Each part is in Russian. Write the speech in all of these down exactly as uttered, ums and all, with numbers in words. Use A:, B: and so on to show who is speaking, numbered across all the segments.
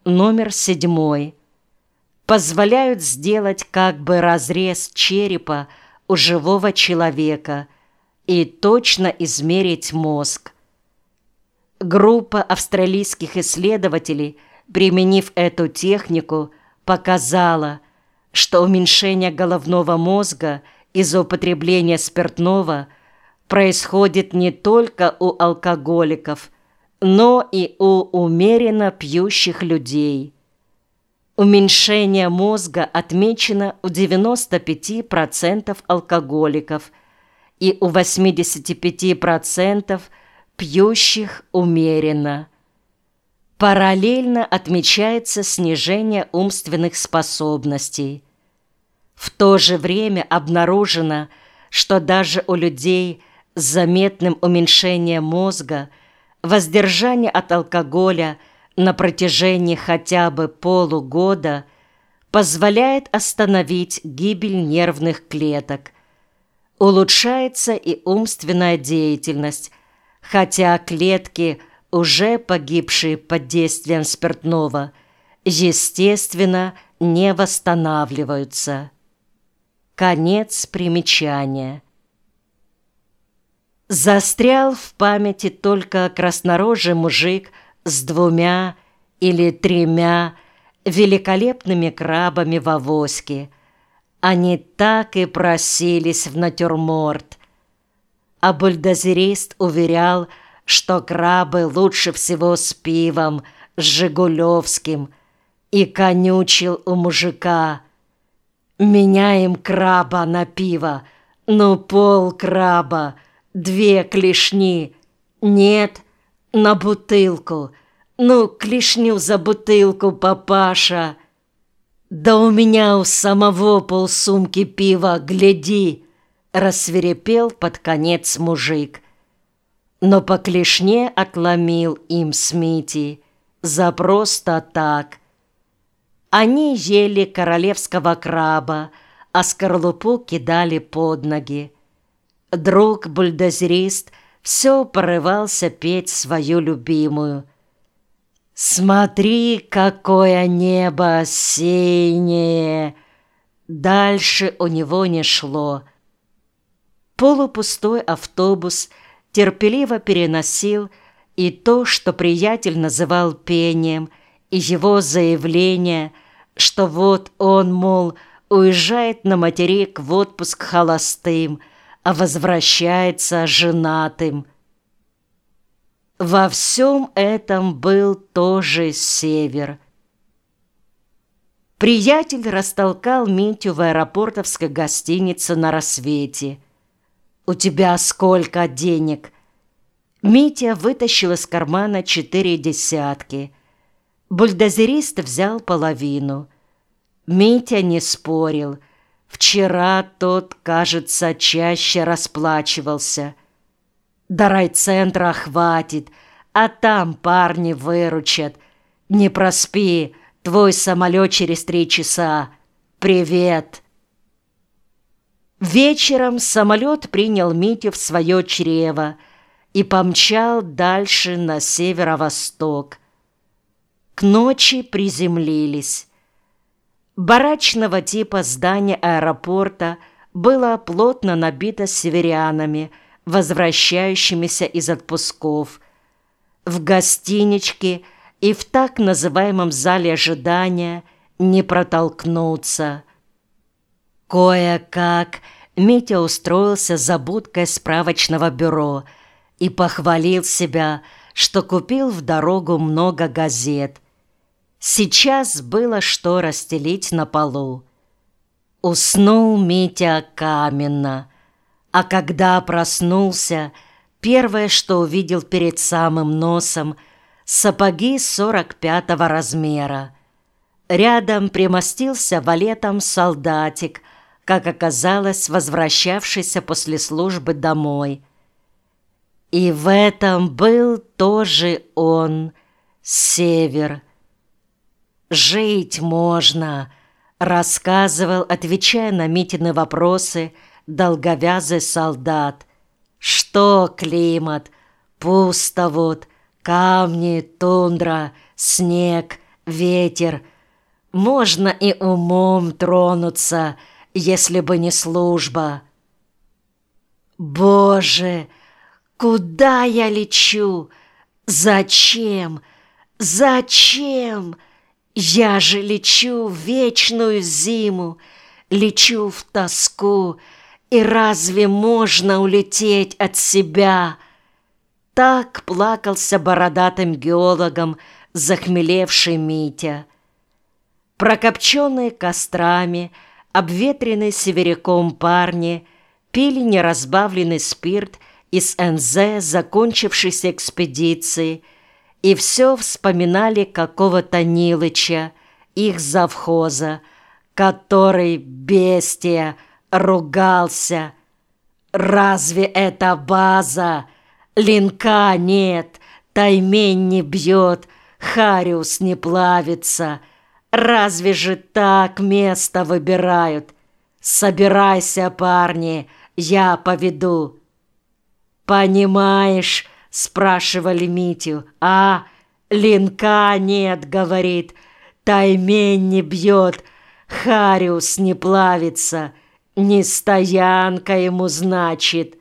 A: номер седьмой, позволяют сделать как бы разрез черепа у живого человека и точно измерить мозг. Группа австралийских исследователей, применив эту технику, показала, что уменьшение головного мозга из-за употребления спиртного происходит не только у алкоголиков, но и у умеренно пьющих людей. Уменьшение мозга отмечено у девяноста пяти процентов алкоголиков и у восьмидесяти пяти процентов пьющих умеренно. Параллельно отмечается снижение умственных способностей. В то же время обнаружено, что даже у людей с заметным уменьшением мозга воздержание от алкоголя на протяжении хотя бы полугода позволяет остановить гибель нервных клеток. Улучшается и умственная деятельность, хотя клетки, уже погибшие под действием спиртного, естественно, не восстанавливаются. Конец примечания. Застрял в памяти только краснорожий мужик с двумя или тремя великолепными крабами в авоське. Они так и просились в натюрморт. А бульдозерист уверял, что крабы лучше всего с пивом, с жигулевским, и конючил у мужика: «Меняем краба на пиво, ну пол краба, две клешни, нет, на бутылку, ну клешню за бутылку, папаша». «Да у меня у самого полсумки пива, гляди!» — рассвирепел под конец мужик. Но по клешне отломил им Смити за просто так. Они ели королевского краба, а скорлупу кидали под ноги. Друг-бульдозерист все порывался петь свою любимую: «Смотри, какое небо синее!» Дальше у него не шло. Полупустой автобус терпеливо переносил и то, что приятель называл пением, и его заявление, что вот он, мол, уезжает на материк в отпуск холостым, а возвращается женатым. Во всем этом был тоже север. Приятель растолкал Митю в аэропортовской гостинице на рассвете. «У тебя сколько денег?» Митя вытащил из кармана четыре десятки. Бульдозерист взял половину. Митя не спорил. Вчера тот, кажется, чаще расплачивался. До райцентра хватит, а там парни выручат. Не проспи, твой самолет через три часа. Привет!» Вечером самолет принял Митю в свое чрево и помчал дальше на северо-восток. К ночи приземлились. Барачного типа здание аэропорта было плотно набито северянами, возвращающимися из отпусков. В гостиничке и в так называемом зале ожидания не протолкнуться. Кое-как Митя устроился за будкой справочного бюро и похвалил себя, что купил в дорогу много газет. Сейчас было что расстелить на полу. Уснул Митя каменно, а когда проснулся, первое, что увидел перед самым носом — сапоги сорок пятого размера. Рядом примостился валетом солдатик, как оказалось, возвращавшийся после службы домой. И в этом был тоже он, север. «Жить можно», — рассказывал, отвечая на Митины вопросы, долговязый солдат. «Что климат? Пусто вот, камни, тундра, снег, ветер. Можно и умом тронуться, если бы не служба. Боже, куда я лечу? Зачем? Зачем? Я же лечу в вечную зиму, лечу в тоску, и разве можно улететь от себя? Так плакался бородатым геологом захмелевший Митя. Прокопченные кострами, обветренные северяком парни пили неразбавленный спирт из эн зэ закончившейся экспедиции и все вспоминали какого-то Нилыча, их завхоза, который, бестия, ругался. «Разве это база? Линка нет, таймень не бьет, хариус не плавится. Разве же так место выбирают? Собирайся, парни, я поведу». «Понимаешь?» — спрашивали Митю. «А, линка нет, — говорит, — таймень не бьет, хариус не плавится, не стоянка ему, значит».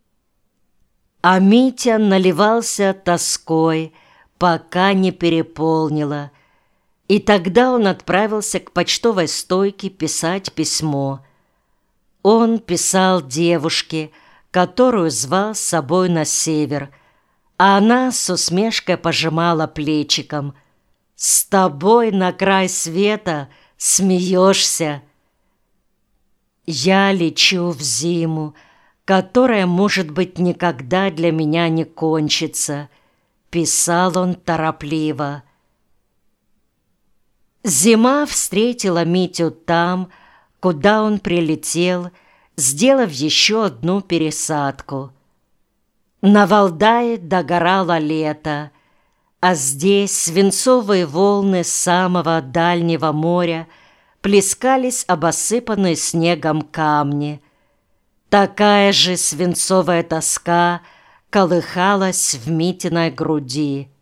A: А Митя наливался тоской, пока не переполнило. И тогда он отправился к почтовой стойке писать письмо. Он писал девушке, которую звал с собой на север, а она с усмешкой пожимала плечиком. «С тобой на край света смеешься». «Я лечу в зиму, которая, может быть, никогда для меня не кончится», — писал он торопливо. Зима встретила Митю там, куда он прилетел, сделав еще одну пересадку. На Валдае догорало лето, а здесь свинцовые волны самого дальнего моря плескались об осыпанные снегом камни. Такая же свинцовая тоска колыхалась в Митиной груди.